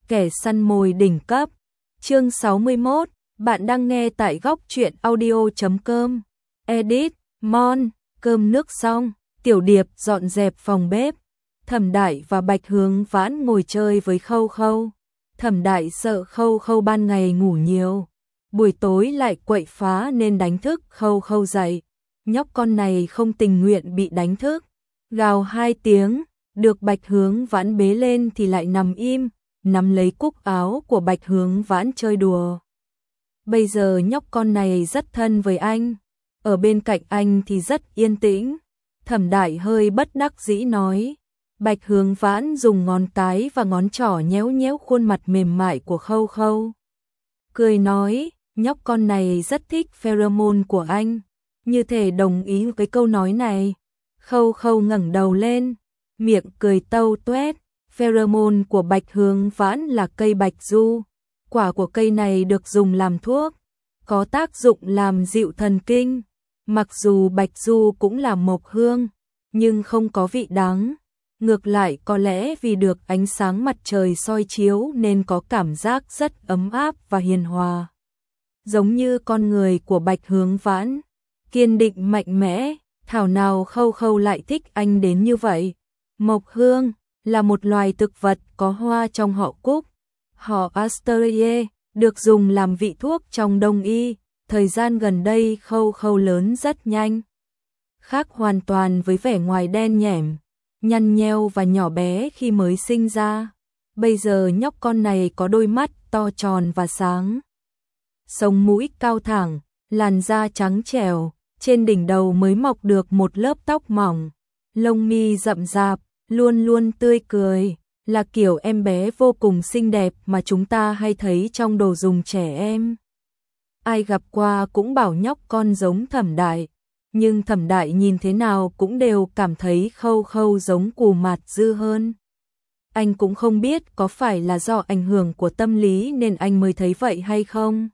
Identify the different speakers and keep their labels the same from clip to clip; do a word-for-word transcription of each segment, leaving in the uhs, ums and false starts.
Speaker 1: kẻ săn mồi đỉnh cấp. Chương sáu mươi mốt, bạn đang nghe tại góc truyện audio chấm com. Edit, Mon, cơm nước xong, Tiểu Điệp dọn dẹp phòng bếp. Thẩm Đại và Bạch Hướng Vãn ngồi chơi với Khâu Khâu. Thẩm Đại sợ Khâu Khâu ban ngày ngủ nhiều, buổi tối lại quậy phá nên đánh thức Khâu Khâu dậy. Nhóc con này không tình nguyện bị đánh thức, gào hai tiếng, được Bạch Hướng Vãn bế lên thì lại nằm im, nắm lấy cúc áo của Bạch Hướng Vãn chơi đùa. Bây giờ nhóc con này rất thân với anh, ở bên cạnh anh thì rất yên tĩnh. Thẩm Đại hơi bất đắc dĩ nói. Bạch Hướng Vãn dùng ngón cái và ngón trỏ nhéo nhéo khuôn mặt mềm mại của Khâu Khâu. Cười nói, nhóc con này rất thích pheromone của anh, như thể đồng ý với câu nói này. Khâu Khâu ngẩng đầu lên, miệng cười tâu tuét. Pheromone của Bạch Hướng Vãn là cây bạch du. Quả của cây này được dùng làm thuốc, có tác dụng làm dịu thần kinh. Mặc dù bạch du cũng là mộc hương, nhưng không có vị đắng. Ngược lại có lẽ vì được ánh sáng mặt trời soi chiếu nên có cảm giác rất ấm áp và hiền hòa. Giống như con người của Bạch Hướng Vãn, kiên định mạnh mẽ, thảo nào Khâu Khâu lại thích anh đến như vậy. Mộc hương là một loài thực vật có hoa trong họ cúc, họ Asteraceae, được dùng làm vị thuốc trong đông y. Thời gian gần đây Khâu Khâu lớn rất nhanh, khác hoàn toàn với vẻ ngoài đen nhẻm, nhăn nheo và nhỏ bé khi mới sinh ra. Bây giờ nhóc con này có đôi mắt to tròn và sáng, sống mũi cao thẳng, làn da trắng trẻo, trên đỉnh đầu mới mọc được một lớp tóc mỏng, lông mi rậm rạp, luôn luôn tươi cười, là kiểu em bé vô cùng xinh đẹp mà chúng ta hay thấy trong đồ dùng trẻ em. Ai gặp qua cũng bảo nhóc con giống Thẩm Đại, nhưng Thẩm Đại nhìn thế nào cũng đều cảm thấy Khâu Khâu giống Cù Mạt Dư hơn. Anh cũng không biết có phải là do ảnh hưởng của tâm lý nên anh mới thấy vậy hay không.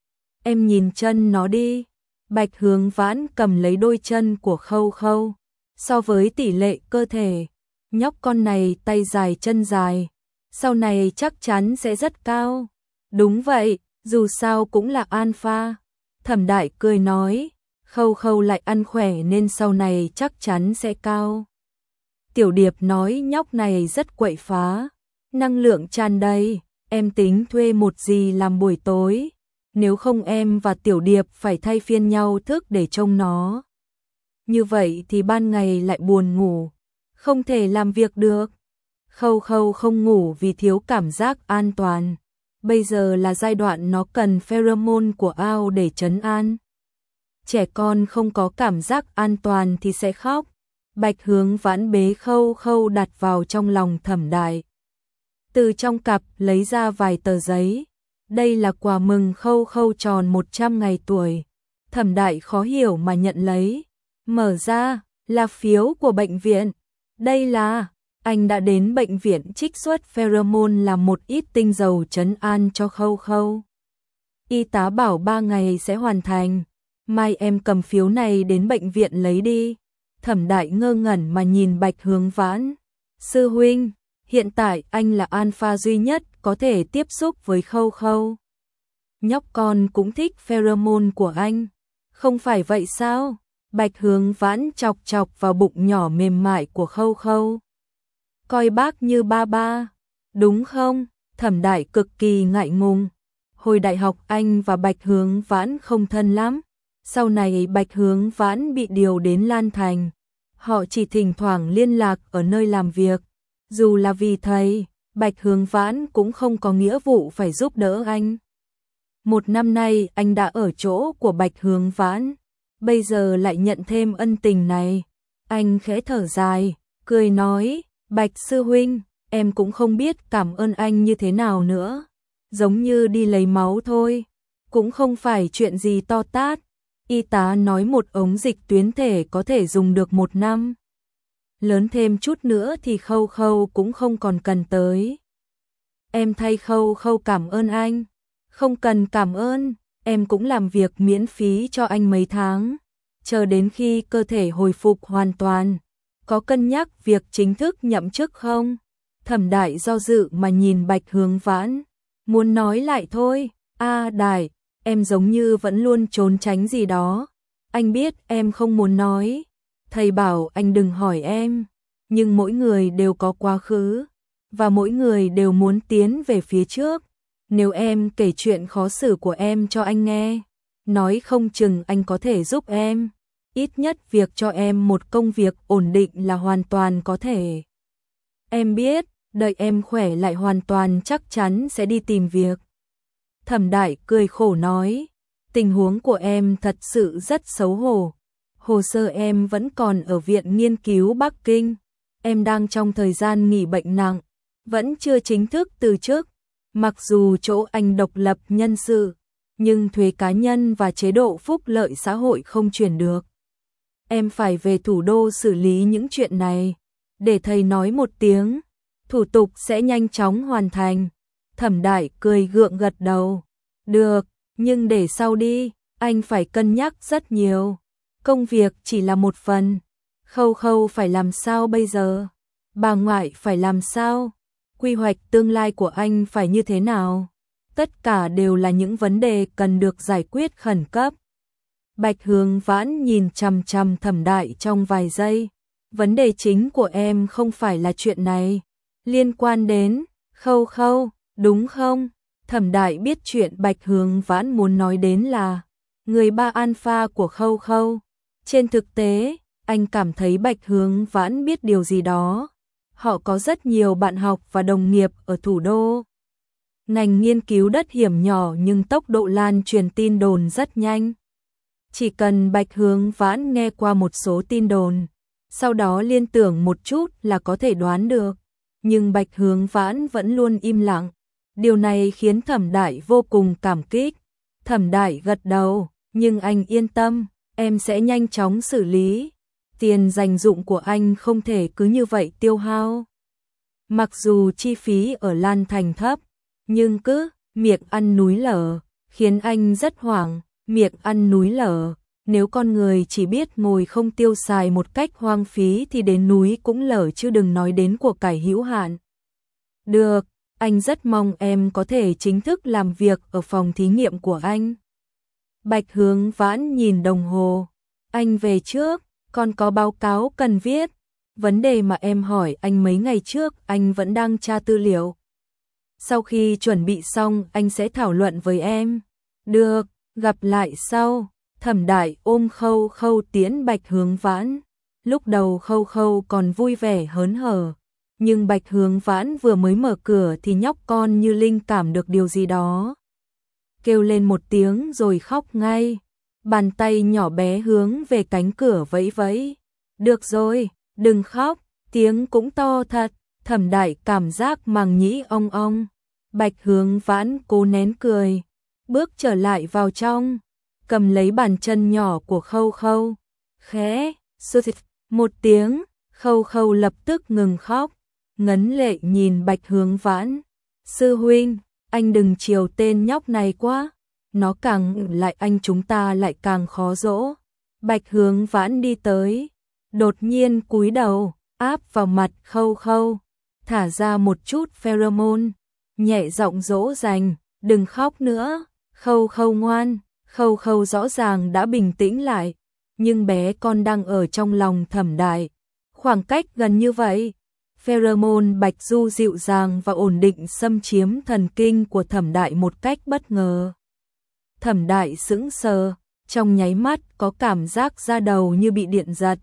Speaker 1: Em nhìn chân nó đi. Bạch Hướng Vãn cầm lấy đôi chân của Khâu Khâu. So với tỷ lệ cơ thể, nhóc con này tay dài chân dài, sau này chắc chắn sẽ rất cao. Đúng vậy, dù sao cũng là alpha. Thẩm Đại cười nói, Khâu Khâu lại ăn khỏe nên sau này chắc chắn sẽ cao. Tiểu Điệp nói nhóc này rất quậy phá, năng lượng tràn đầy, em tính thuê một dì làm buổi tối, nếu không em và Tiểu Điệp phải thay phiên nhau thức để trông nó. Như vậy thì ban ngày lại buồn ngủ, không thể làm việc được. Khâu Khâu không ngủ vì thiếu cảm giác an toàn. Bây giờ là giai đoạn nó cần pheromone của ao để trấn an. Trẻ con không có cảm giác an toàn thì sẽ khóc. Bạch Hướng Vãn bế Khâu Khâu đặt vào trong lòng Thẩm Đại. Từ trong cặp lấy ra vài tờ giấy. Đây là quà mừng Khâu Khâu tròn một trăm ngày tuổi. Thẩm Đại khó hiểu mà nhận lấy. Mở ra, là phiếu của bệnh viện. Đây là... Anh đã đến bệnh viện trích xuất pheromone làm một ít tinh dầu trấn an cho Khâu Khâu. Y tá bảo ba ngày sẽ hoàn thành. Mai em cầm phiếu này đến bệnh viện lấy đi. Thẩm Đại ngơ ngẩn mà nhìn Bạch Hướng Vãn. Sư huynh, hiện tại anh là alpha duy nhất có thể tiếp xúc với Khâu Khâu. Nhóc con cũng thích pheromone của anh. Không phải vậy sao? Bạch Hướng Vãn chọc chọc vào bụng nhỏ mềm mại của Khâu Khâu. Coi bác như ba ba, đúng không? Thẩm Đại cực kỳ ngại ngùng. Hồi đại học anh và Bạch Hướng Vãn không thân lắm. Sau này Bạch Hướng Vãn bị điều đến Lan Thành. Họ chỉ thỉnh thoảng liên lạc ở nơi làm việc. Dù là vì thầy, Bạch Hướng Vãn cũng không có nghĩa vụ phải giúp đỡ anh. Một năm nay anh đã ở chỗ của Bạch Hướng Vãn. Bây giờ lại nhận thêm ân tình này. Anh khẽ thở dài, cười nói. Bạch sư huynh, em cũng không biết cảm ơn anh như thế nào nữa. Giống như đi lấy máu thôi, cũng không phải chuyện gì to tát. Y tá nói một ống dịch tuyến thể có thể dùng được một năm. Lớn thêm chút nữa thì Khâu Khâu cũng không còn cần tới. Em thay Khâu Khâu cảm ơn anh. Không cần cảm ơn, em cũng làm việc miễn phí cho anh mấy tháng. Chờ đến khi cơ thể hồi phục hoàn toàn. Có cân nhắc việc chính thức nhậm chức không? Thẩm Đại do dự mà nhìn Bạch Hướng Vãn, muốn nói lại thôi. A Đại, em giống như vẫn luôn trốn tránh gì đó. Anh biết em không muốn nói. Thầy bảo anh đừng hỏi em. Nhưng mỗi người đều có quá khứ. Và mỗi người đều muốn tiến về phía trước. Nếu em kể chuyện khó xử của em cho anh nghe, nói không chừng anh có thể giúp em. Ít nhất việc cho em một công việc ổn định là hoàn toàn có thể. Em biết, đợi em khỏe lại hoàn toàn chắc chắn sẽ đi tìm việc. Thẩm Đại cười khổ nói, tình huống của em thật sự rất xấu hổ. Hồ sơ em vẫn còn ở Viện Nghiên cứu Bắc Kinh. Em đang trong thời gian nghỉ bệnh nặng, vẫn chưa chính thức từ chức. Mặc dù chỗ anh độc lập nhân sự, nhưng thuế cá nhân và chế độ phúc lợi xã hội không chuyển được. Em phải về thủ đô xử lý những chuyện này. Để thầy nói một tiếng, thủ tục sẽ nhanh chóng hoàn thành. Thẩm Đại cười gượng gật đầu. Được, nhưng để sau đi, anh phải cân nhắc rất nhiều. Công việc chỉ là một phần. Khâu Khâu phải làm sao bây giờ? Bà ngoại phải làm sao? Quy hoạch tương lai của anh phải như thế nào? Tất cả đều là những vấn đề cần được giải quyết khẩn cấp. Bạch Hướng Vãn nhìn chằm chằm Thẩm Đại trong vài giây. Vấn đề chính của em không phải là chuyện này. Liên quan đến Khâu Khâu, đúng không? Thẩm Đại biết chuyện Bạch Hướng Vãn muốn nói đến là người ba alpha của Khâu Khâu. Trên thực tế, anh cảm thấy Bạch Hướng Vãn biết điều gì đó. Họ có rất nhiều bạn học và đồng nghiệp ở thủ đô. Ngành nghiên cứu đất hiểm nhỏ nhưng tốc độ lan truyền tin đồn rất nhanh. Chỉ cần Bạch Hướng Vãn nghe qua một số tin đồn, sau đó liên tưởng một chút là có thể đoán được. Nhưng Bạch Hướng Vãn vẫn luôn im lặng. Điều này khiến Thẩm Đại vô cùng cảm kích. Thẩm Đại gật đầu, nhưng anh yên tâm, em sẽ nhanh chóng xử lý. Tiền dành dụng của anh không thể cứ như vậy tiêu hao. Mặc dù chi phí ở Lan Thành thấp, nhưng cứ miệng ăn núi lở, khiến anh rất hoảng. Miệng ăn núi lở, nếu con người chỉ biết ngồi không tiêu xài một cách hoang phí thì đến núi cũng lở chứ đừng nói đến của cải hữu hạn. Được, anh rất mong em có thể chính thức làm việc ở phòng thí nghiệm của anh. Bạch Hướng Vãn nhìn đồng hồ. Anh về trước, còn có báo cáo cần viết. Vấn đề mà em hỏi anh mấy ngày trước anh vẫn đang tra tư liệu. Sau khi chuẩn bị xong anh sẽ thảo luận với em. Được, gặp lại sau. Thẩm Đại ôm Khâu Khâu tiễn Bạch Hướng Vãn. Lúc đầu Khâu Khâu còn vui vẻ hớn hở. Nhưng Bạch Hướng Vãn vừa mới mở cửa thì nhóc con như linh cảm được điều gì đó. Kêu lên một tiếng rồi khóc ngay. Bàn tay nhỏ bé hướng về cánh cửa vẫy vẫy. Được rồi, đừng khóc, tiếng cũng to thật. Thẩm Đại cảm giác màng nhĩ ong ong. Bạch Hướng Vãn cố nén cười, bước trở lại vào trong, cầm lấy bàn chân nhỏ của Khâu Khâu. Khẽ, sụt một tiếng, Khâu Khâu lập tức ngừng khóc, ngấn lệ nhìn Bạch Hướng Vãn. Sư huynh, anh đừng chiều tên nhóc này quá, nó càng lại anh chúng ta lại càng khó dỗ. Bạch Hướng Vãn đi tới, đột nhiên cúi đầu, áp vào mặt Khâu Khâu, thả ra một chút pheromone, nhẹ giọng dỗ dành, đừng khóc nữa, Khâu Khâu ngoan. Khâu Khâu rõ ràng đã bình tĩnh lại, nhưng bé con đang ở trong lòng Thẩm Đại. Khoảng cách gần như vậy, pheromone bạch du dịu dàng và ổn định xâm chiếm thần kinh của Thẩm Đại một cách bất ngờ. Thẩm Đại sững sờ, trong nháy mắt có cảm giác da đầu như bị điện giật.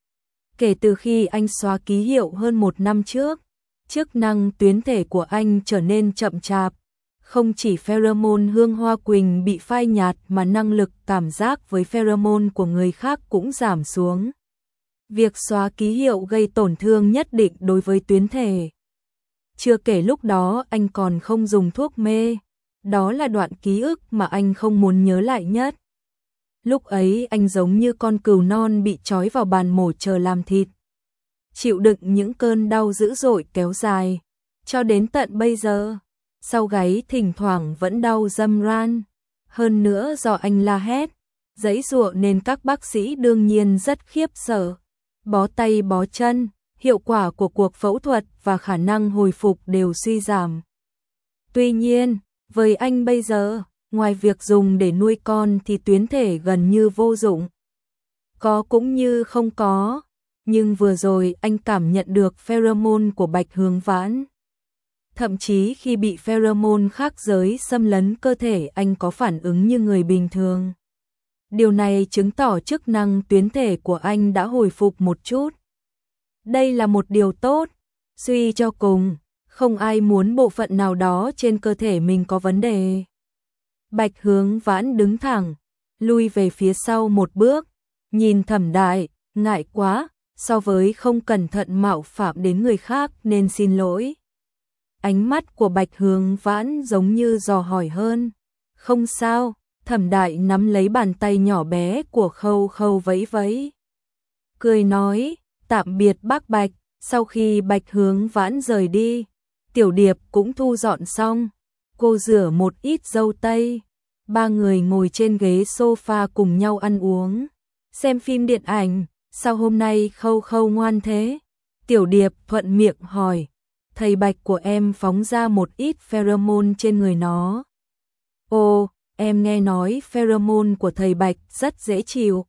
Speaker 1: Kể từ khi anh xóa ký hiệu hơn một năm trước, chức năng tuyến thể của anh trở nên chậm chạp. Không chỉ pheromone hương hoa quỳnh bị phai nhạt mà năng lực cảm giác với pheromone của người khác cũng giảm xuống. Việc xóa ký hiệu gây tổn thương nhất định đối với tuyến thể. Chưa kể lúc đó anh còn không dùng thuốc mê, đó là đoạn ký ức mà anh không muốn nhớ lại nhất. Lúc ấy anh giống như con cừu non bị trói vào bàn mổ chờ làm thịt, chịu đựng những cơn đau dữ dội kéo dài, cho đến tận bây giờ. Sau gáy thỉnh thoảng vẫn đau râm ran, hơn nữa do anh la hét, giãy giụa nên các bác sĩ đương nhiên rất khiếp sợ, bó tay bó chân, hiệu quả của cuộc phẫu thuật và khả năng hồi phục đều suy giảm. Tuy nhiên, với anh bây giờ, ngoài việc dùng để nuôi con thì tuyến thể gần như vô dụng. Có cũng như không có, nhưng vừa rồi anh cảm nhận được pheromone của Bạch Hướng Vãn. Thậm chí khi bị pheromone khác giới xâm lấn cơ thể anh có phản ứng như người bình thường. Điều này chứng tỏ chức năng tuyến thể của anh đã hồi phục một chút. Đây là một điều tốt, suy cho cùng, không ai muốn bộ phận nào đó trên cơ thể mình có vấn đề. Bạch Hướng Vãn đứng thẳng, lui về phía sau một bước, nhìn Thẩm Đại, ngại quá, so với không cẩn thận mạo phạm đến người khác nên xin lỗi. Ánh mắt của Bạch Hướng Vãn giống như dò hỏi hơn. Không sao, Thẩm Đại nắm lấy bàn tay nhỏ bé của Khâu Khâu vẫy vẫy. Cười nói, tạm biệt bác Bạch. Sau khi Bạch Hướng Vãn rời đi, Tiểu Điệp cũng thu dọn xong. Cô rửa một ít dâu tây. Ba người ngồi trên ghế sofa cùng nhau ăn uống, xem phim điện ảnh. Sao hôm nay Khâu Khâu ngoan thế? Tiểu Điệp thuận miệng hỏi. Thầy Bạch của em phóng ra một ít pheromone trên người nó. Ồ, em nghe nói pheromone của thầy Bạch rất dễ chịu.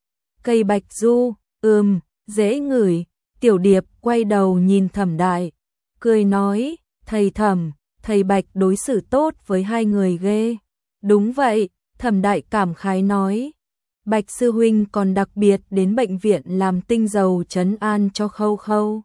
Speaker 1: Cây bạch du, ừm, dễ ngửi. Tiểu Điệp quay đầu nhìn Thẩm Đại, cười nói, thầy Thẩm, thầy Bạch đối xử tốt với hai người ghê. Đúng vậy, Thẩm Đại cảm khái nói. Bạch sư huynh còn đặc biệt đến bệnh viện làm tinh dầu trấn an cho Khâu Khâu.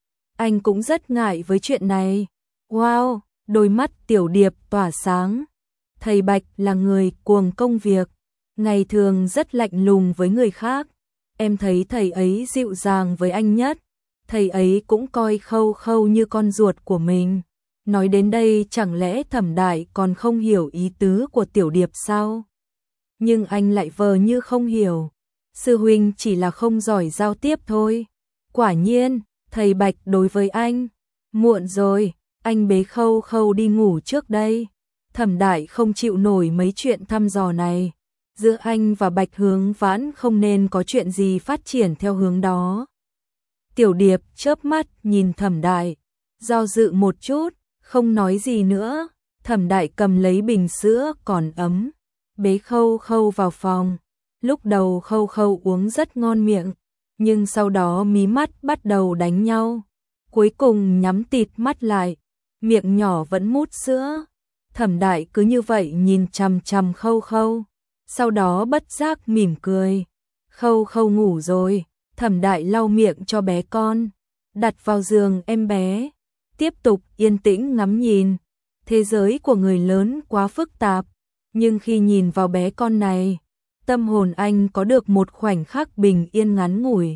Speaker 1: Anh cũng rất ngại với chuyện này. Wow, đôi mắt Tiểu Điệp tỏa sáng. Thầy Bạch là người cuồng công việc, ngày thường rất lạnh lùng với người khác. Em thấy thầy ấy dịu dàng với anh nhất. Thầy ấy cũng coi Khâu Khâu như con ruột của mình. Nói đến đây chẳng lẽ Thẩm Đại còn không hiểu ý tứ của Tiểu Điệp sao? Nhưng anh lại vờ như không hiểu. Sư huynh chỉ là không giỏi giao tiếp thôi. Quả nhiên, thầy Bạch đối với anh. Muộn rồi, anh bế Khâu Khâu đi ngủ trước đây. Thẩm Đại không chịu nổi mấy chuyện thăm dò này. Giữa anh và Bạch Hướng Vãn không nên có chuyện gì phát triển theo hướng đó. Tiểu Điệp chớp mắt nhìn Thẩm Đại, do dự một chút, không nói gì nữa. Thẩm Đại cầm lấy bình sữa còn ấm, bế Khâu Khâu vào phòng. Lúc đầu Khâu Khâu uống rất ngon miệng, nhưng sau đó mí mắt bắt đầu đánh nhau. Cuối cùng nhắm tịt mắt lại, miệng nhỏ vẫn mút sữa. Thẩm Đại cứ như vậy nhìn chằm chằm Khâu Khâu, sau đó bất giác mỉm cười. Khâu Khâu ngủ rồi, Thẩm Đại lau miệng cho bé con, đặt vào giường em bé, tiếp tục yên tĩnh ngắm nhìn. Thế giới của người lớn quá phức tạp, nhưng khi nhìn vào bé con này, tâm hồn anh có được một khoảnh khắc bình yên ngắn ngủi.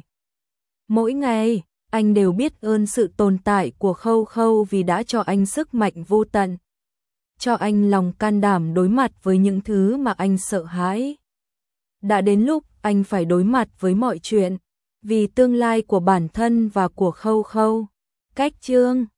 Speaker 1: Mỗi ngày, anh đều biết ơn sự tồn tại của Khâu Khâu vì đã cho anh sức mạnh vô tận, cho anh lòng can đảm đối mặt với những thứ mà anh sợ hãi. Đã đến lúc anh phải đối mặt với mọi chuyện, vì tương lai của bản thân và của Khâu Khâu. Cách chương